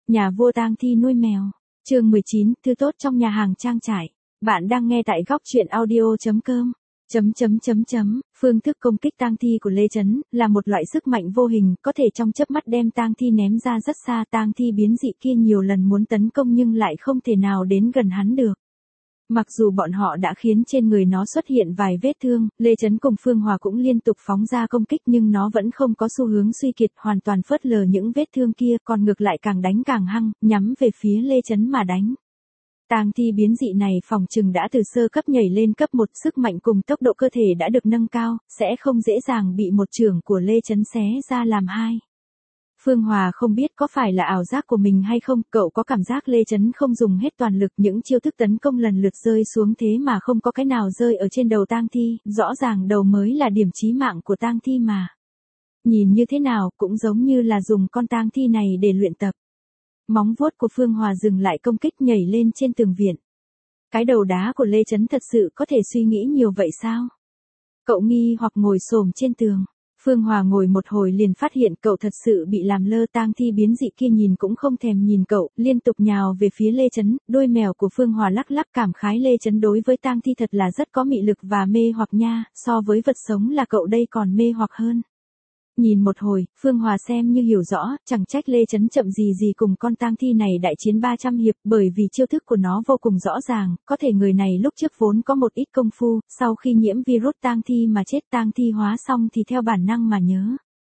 Nhà vua tang thi nuôi mèo. Chương 19, thứ tốt trong nhà hàng trang trại. Bạn đang nghe tại góc truyện audio.com. Phương thức công kích tang thi của Lê Chấn là một loại sức mạnh vô hình, có thể trong chớp mắt đem tang thi ném ra rất xa. Tang thi biến dị kia nhiều lần muốn tấn công nhưng lại không thể nào đến gần hắn được. Mặc dù bọn họ đã khiến trên người nó xuất hiện vài vết thương, Lê Chấn cùng Phương Hòa cũng liên tục phóng ra công kích nhưng nó vẫn không có xu hướng suy kiệt, hoàn toàn phớt lờ những vết thương kia, còn ngược lại càng đánh càng hăng, nhắm về phía Lê Chấn mà đánh. Tang thi biến dị này phòng chừng đã từ sơ cấp nhảy lên cấp 1, sức mạnh cùng tốc độ cơ thể đã được nâng cao, sẽ không dễ dàng bị một chưởng của Lê Chấn xé ra làm hai. Phương Hòa không biết có phải là ảo giác của mình hay không, cậu có cảm giác Lê Chấn không dùng hết toàn lực, những chiêu thức tấn công lần lượt rơi xuống thế mà không có cái nào rơi ở trên đầu tang thi, rõ ràng đầu mới là điểm chí mạng của tang thi mà. Nhìn như thế nào cũng giống như là dùng con tang thi này để luyện tập. Móng vuốt của Phương Hòa dừng lại công kích, nhảy lên trên tường viện. Cái đầu đá của Lê Chấn thật sự có thể suy nghĩ nhiều vậy sao? Cậu nghi hoặc ngồi xổm trên tường. Phương Hòa ngồi một hồi liền phát hiện cậu thật sự bị làm lơ. Tang thi biến dị kia nhìn cũng không thèm nhìn cậu, liên tục nhào về phía Lê Chấn. Đôi mèo của Phương Hòa lắc lắc, cảm khái Lê Chấn đối với tang thi thật là rất có mị lực và mê hoặc nha, so với vật sống là cậu đây còn mê hoặc hơn. Nhìn một hồi, Phương Hòa xem như hiểu rõ, chẳng trách Lê Chấn chậm gì cùng con tang thi này đại chiến 300 hiệp, bởi vì chiêu thức của nó vô cùng rõ ràng, có thể người này lúc trước vốn có một ít công phu, sau khi nhiễm virus tang thi mà chết, tang thi hóa xong thì theo bản năng mà nhớ.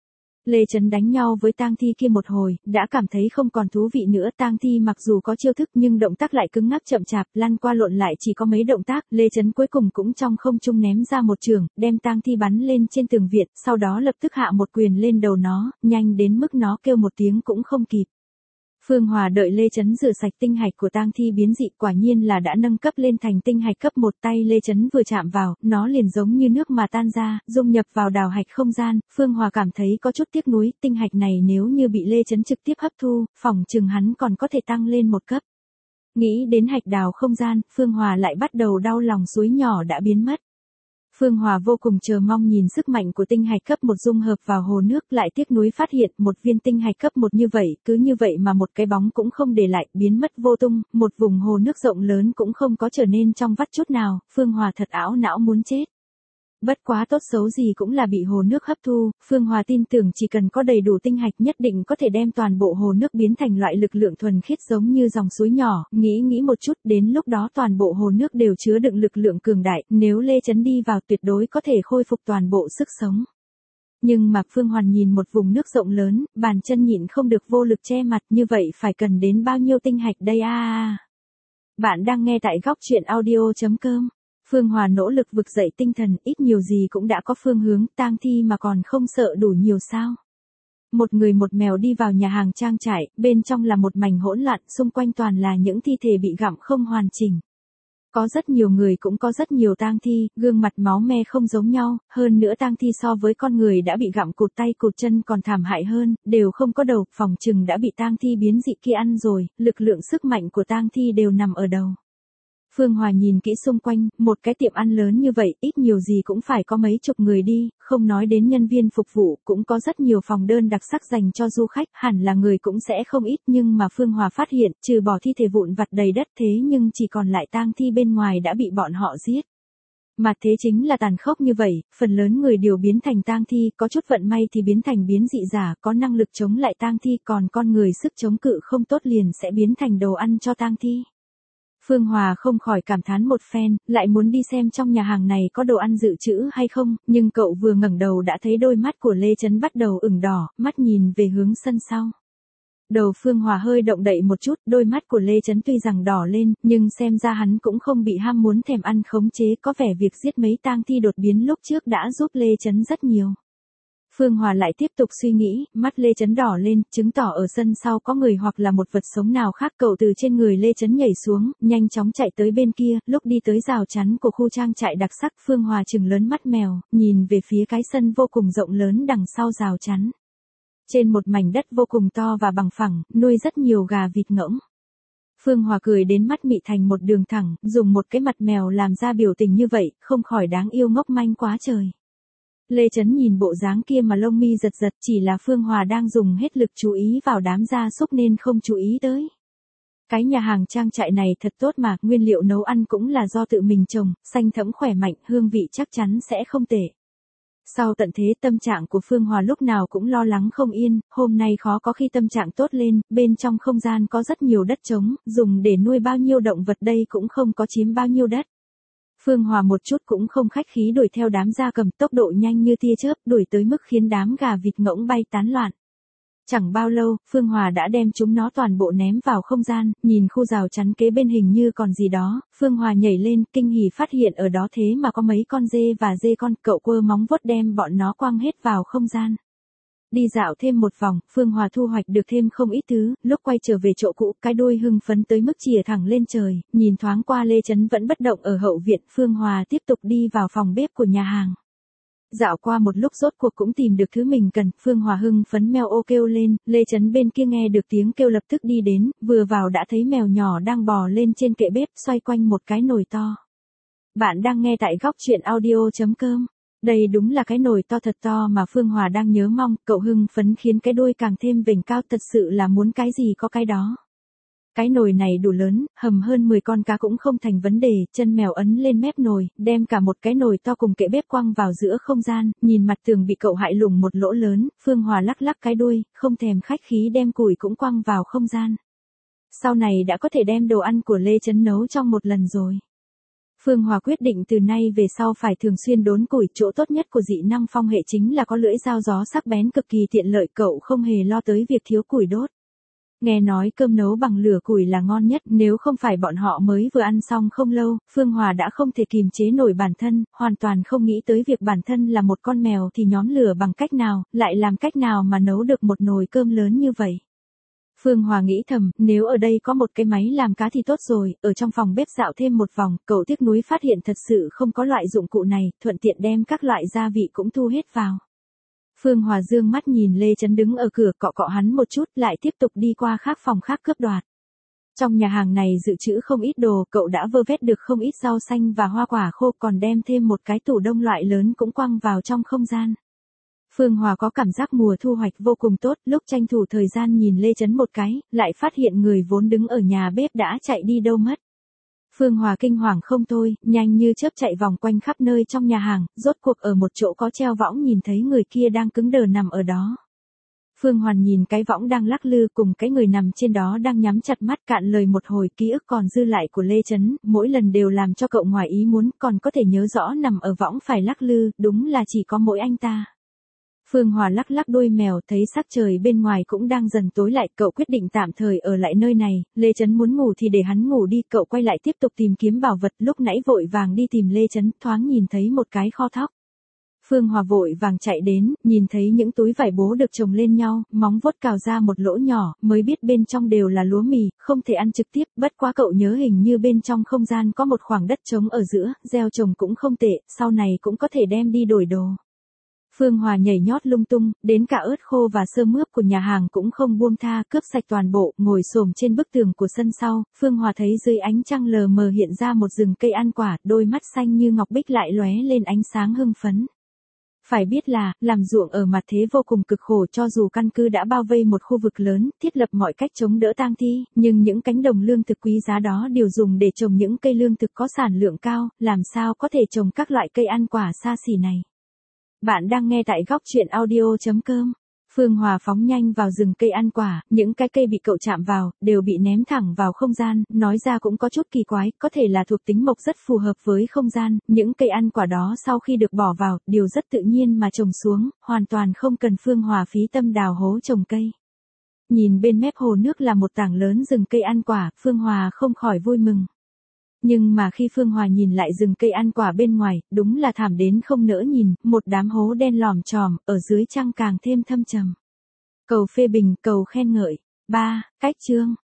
Lê Chấn đánh nhau với tang thi kia một hồi, đã cảm thấy không còn thú vị nữa. Tang thi mặc dù có chiêu thức nhưng động tác lại cứng ngắc chậm chạp, lăn qua lộn lại chỉ có mấy động tác. Lê Chấn cuối cùng cũng trong không trung ném ra một chưởng, đem tang thi bắn lên trên tường viện, sau đó lập tức hạ một quyền lên đầu nó, nhanh đến mức nó kêu một tiếng cũng không kịp. Phương Hòa đợi Lê Chấn rửa sạch tinh hạch của tang thi biến dị, quả nhiên là đã nâng cấp lên thành tinh hạch cấp 1. Tay Lê Chấn vừa chạm vào, nó liền giống như nước mà tan ra, dung nhập vào đào hạch không gian. Phương Hòa cảm thấy có chút tiếc nuối, tinh hạch này nếu như bị Lê Chấn trực tiếp hấp thu, phỏng chừng hắn còn có thể tăng lên một cấp. Nghĩ đến hạch đào không gian, Phương Hòa lại bắt đầu đau lòng, suối nhỏ đã biến mất. Phương Hòa vô cùng chờ mong nhìn sức mạnh của tinh hạch cấp 1 dung hợp vào hồ nước, lại tiếc nuối phát hiện một viên tinh hạch cấp 1 như vậy, cứ như vậy mà một cái bóng cũng không để lại, biến mất vô tung, một vùng hồ nước rộng lớn cũng không có trở nên trong vắt chút nào. Phương Hòa thật ảo não muốn chết. Bất quá tốt xấu gì cũng là bị hồ nước hấp thu, Phương Hòa tin tưởng chỉ cần có đầy đủ tinh hạch nhất định có thể đem toàn bộ hồ nước biến thành loại lực lượng thuần khiết giống như dòng suối nhỏ. Nghĩ một chút, đến lúc đó toàn bộ hồ nước đều chứa đựng lực lượng cường đại, nếu Lê Chấn đi vào tuyệt đối có thể khôi phục toàn bộ sức sống. Nhưng mà Phương Hoàn nhìn một vùng nước rộng lớn, bàn chân nhịn không được vô lực che mặt, như vậy phải cần đến bao nhiêu tinh hạch đây à? Bạn đang nghe tại góc truyện audio.com. Phương Hòa nỗ lực vực dậy tinh thần, ít nhiều gì cũng đã có phương hướng, tang thi mà còn không sợ đủ nhiều sao. Một người một mèo đi vào nhà hàng trang trại, bên trong là một mảnh hỗn loạn, xung quanh toàn là những thi thể bị gặm không hoàn chỉnh. Có rất nhiều người cũng có rất nhiều tang thi, gương mặt máu me không giống nhau, hơn nữa tang thi so với con người đã bị gặm cụt tay cụt chân còn thảm hại hơn, đều không có đầu, phòng chừng đã bị tang thi biến dị kia ăn rồi, lực lượng sức mạnh của tang thi đều nằm ở đầu. Phương Hòa nhìn kỹ xung quanh, một cái tiệm ăn lớn như vậy, ít nhiều gì cũng phải có mấy chục người đi, không nói đến nhân viên phục vụ, cũng có rất nhiều phòng đơn đặc sắc dành cho du khách, hẳn là người cũng sẽ không ít, nhưng mà Phương Hòa phát hiện, trừ bỏ thi thể vụn vặt đầy đất thế nhưng chỉ còn lại tang thi bên ngoài đã bị bọn họ giết. Mà thế chính là tàn khốc như vậy, phần lớn người đều biến thành tang thi, có chút vận may thì biến thành biến dị giả, có năng lực chống lại tang thi, còn con người sức chống cự không tốt liền sẽ biến thành đồ ăn cho tang thi. Phương Hòa không khỏi cảm thán một phen, lại muốn đi xem trong nhà hàng này có đồ ăn dự trữ hay không, nhưng cậu vừa ngẩng đầu đã thấy đôi mắt của Lê Chấn bắt đầu ửng đỏ, mắt nhìn về hướng sân sau. Đầu Phương Hòa hơi động đậy một chút, đôi mắt của Lê Chấn tuy rằng đỏ lên, nhưng xem ra hắn cũng không bị ham muốn thèm ăn khống chế, có vẻ việc giết mấy tang thi đột biến lúc trước đã giúp Lê Chấn rất nhiều. Phương Hòa lại tiếp tục suy nghĩ, mắt Lê Chấn đỏ lên, chứng tỏ ở sân sau có người hoặc là một vật sống nào khác. Cậu từ trên người Lê Chấn nhảy xuống, nhanh chóng chạy tới bên kia, lúc đi tới rào chắn của khu trang trại đặc sắc, Phương Hòa trừng lớn mắt mèo, nhìn về phía cái sân vô cùng rộng lớn đằng sau rào chắn. Trên một mảnh đất vô cùng to và bằng phẳng, nuôi rất nhiều gà vịt ngỗng. Phương Hòa cười đến mắt mị thành một đường thẳng, dùng một cái mặt mèo làm ra biểu tình như vậy, không khỏi đáng yêu ngốc manh quá trời. Lê Chấn nhìn bộ dáng kia mà lông mi giật giật, chỉ là Phương Hòa đang dùng hết lực chú ý vào đám gia súc nên không chú ý tới. Cái nhà hàng trang trại này thật tốt mà, nguyên liệu nấu ăn cũng là do tự mình trồng, xanh thẫm khỏe mạnh, hương vị chắc chắn sẽ không tệ. Sau tận thế tâm trạng của Phương Hòa lúc nào cũng lo lắng không yên, hôm nay khó có khi tâm trạng tốt lên, bên trong không gian có rất nhiều đất trống, dùng để nuôi bao nhiêu động vật đây cũng không có chiếm bao nhiêu đất. Phương Hòa một chút cũng không khách khí đuổi theo đám gia cầm, tốc độ nhanh như tia chớp, đuổi tới mức khiến đám gà vịt ngỗng bay tán loạn. Chẳng bao lâu, Phương Hòa đã đem chúng nó toàn bộ ném vào không gian, nhìn khu rào chắn kế bên hình như còn gì đó, Phương Hòa nhảy lên, kinh hỉ phát hiện ở đó thế mà có mấy con dê và dê con, cậu quơ móng vuốt đem bọn nó quăng hết vào không gian. Đi dạo thêm một vòng, Phương Hòa thu hoạch được thêm không ít thứ, lúc quay trở về chỗ cũ, cái đuôi hưng phấn tới mức chìa thẳng lên trời, nhìn thoáng qua Lê Chấn vẫn bất động ở hậu viện, Phương Hòa tiếp tục đi vào phòng bếp của nhà hàng. Dạo qua một lúc rốt cuộc cũng tìm được thứ mình cần, Phương Hòa hưng phấn meo ô kêu lên, Lê Chấn bên kia nghe được tiếng kêu lập tức đi đến, vừa vào đã thấy mèo nhỏ đang bò lên trên kệ bếp xoay quanh một cái nồi to. Bạn đang nghe tại góc truyện audio.com. Đây đúng là cái nồi to thật to mà Phương Hòa đang nhớ mong, cậu hưng phấn khiến cái đuôi càng thêm vểnh cao, thật sự là muốn cái gì có cái đó. Cái nồi này đủ lớn, hầm hơn 10 con cá cũng không thành vấn đề, chân mèo ấn lên mép nồi, đem cả một cái nồi to cùng kệ bếp quăng vào giữa không gian, nhìn mặt tường bị cậu hại lủng một lỗ lớn, Phương Hòa lắc lắc cái đuôi, không thèm khách khí đem củi cũng quăng vào không gian. Sau này đã có thể đem đồ ăn của Lê Chấn nấu trong một lần rồi. Phương Hòa quyết định từ nay về sau phải thường xuyên đốn củi, chỗ tốt nhất của dị năng phong hệ chính là có lưỡi dao gió sắc bén cực kỳ tiện lợi, cậu không hề lo tới việc thiếu củi đốt. Nghe nói cơm nấu bằng lửa củi là ngon nhất, nếu không phải bọn họ mới vừa ăn xong không lâu, Phương Hòa đã không thể kìm chế nổi bản thân, hoàn toàn không nghĩ tới việc bản thân là một con mèo thì nhóm lửa bằng cách nào, lại làm cách nào mà nấu được một nồi cơm lớn như vậy. Phương Hòa nghĩ thầm, nếu ở đây có một cái máy làm cá thì tốt rồi, ở trong phòng bếp dạo thêm một vòng, cậu tiếc nuối phát hiện thật sự không có loại dụng cụ này, thuận tiện đem các loại gia vị cũng thu hết vào. Phương Hòa dương mắt nhìn Lê Chấn đứng ở cửa, cọ cọ hắn một chút, lại tiếp tục đi qua các phòng khác cướp đoạt. Trong nhà hàng này dự trữ không ít đồ, cậu đã vơ vét được không ít rau xanh và hoa quả khô, còn đem thêm một cái tủ đông loại lớn cũng quăng vào trong không gian. Phương Hòa có cảm giác mùa thu hoạch vô cùng tốt, lúc tranh thủ thời gian nhìn Lê Chấn một cái, lại phát hiện người vốn đứng ở nhà bếp đã chạy đi đâu mất. Phương Hòa kinh hoàng không thôi, nhanh như chớp chạy vòng quanh khắp nơi trong nhà hàng, rốt cuộc ở một chỗ có treo võng nhìn thấy người kia đang cứng đờ nằm ở đó. Phương Hoàn nhìn cái võng đang lắc lư cùng cái người nằm trên đó đang nhắm chặt mắt, cạn lời một hồi, ký ức còn dư lại của Lê Chấn, mỗi lần đều làm cho cậu ngoài ý muốn, còn có thể nhớ rõ nằm ở võng phải lắc lư, đúng là chỉ có mỗi anh ta. Phương Hòa lắc lắc đuôi mèo, thấy sắc trời bên ngoài cũng đang dần tối lại, cậu quyết định tạm thời ở lại nơi này, Lê Chấn muốn ngủ thì để hắn ngủ đi, cậu quay lại tiếp tục tìm kiếm bảo vật, lúc nãy vội vàng đi tìm Lê Chấn, thoáng nhìn thấy một cái kho thóc. Phương Hòa vội vàng chạy đến, nhìn thấy những túi vải bố được chồng lên nhau, móng vuốt cào ra một lỗ nhỏ, mới biết bên trong đều là lúa mì, không thể ăn trực tiếp, bất quá cậu nhớ hình như bên trong không gian có một khoảng đất trống ở giữa, gieo trồng cũng không tệ, sau này cũng có thể đem đi đổi đồ. Phương Hòa nhảy nhót lung tung, đến cả ớt khô và sơ mướp của nhà hàng cũng không buông tha, cướp sạch toàn bộ, ngồi xổm trên bức tường của sân sau, Phương Hòa thấy dưới ánh trăng lờ mờ hiện ra một rừng cây ăn quả, đôi mắt xanh như ngọc bích lại lóe lên ánh sáng hưng phấn. Phải biết là, làm ruộng ở mặt thế vô cùng cực khổ, cho dù căn cứ đã bao vây một khu vực lớn, thiết lập mọi cách chống đỡ tang thi, nhưng những cánh đồng lương thực quý giá đó đều dùng để trồng những cây lương thực có sản lượng cao, làm sao có thể trồng các loại cây ăn quả xa xỉ này. Bạn đang nghe tại góc truyện audio.com. Phương Hòa phóng nhanh vào rừng cây ăn quả, những cái cây bị cậu chạm vào, đều bị ném thẳng vào không gian, nói ra cũng có chút kỳ quái, có thể là thuộc tính mộc rất phù hợp với không gian, những cây ăn quả đó sau khi được bỏ vào, đều rất tự nhiên mà trồng xuống, hoàn toàn không cần Phương Hòa phí tâm đào hố trồng cây. Nhìn bên mép hồ nước là một tảng lớn rừng cây ăn quả, Phương Hòa không khỏi vui mừng. Nhưng mà khi Phương Hòa nhìn lại rừng cây ăn quả bên ngoài, đúng là thảm đến không nỡ nhìn, một đám hố đen lòm chòm, ở dưới trăng càng thêm thâm trầm. Cầu phê bình, cầu khen ngợi. 3. Cách chương.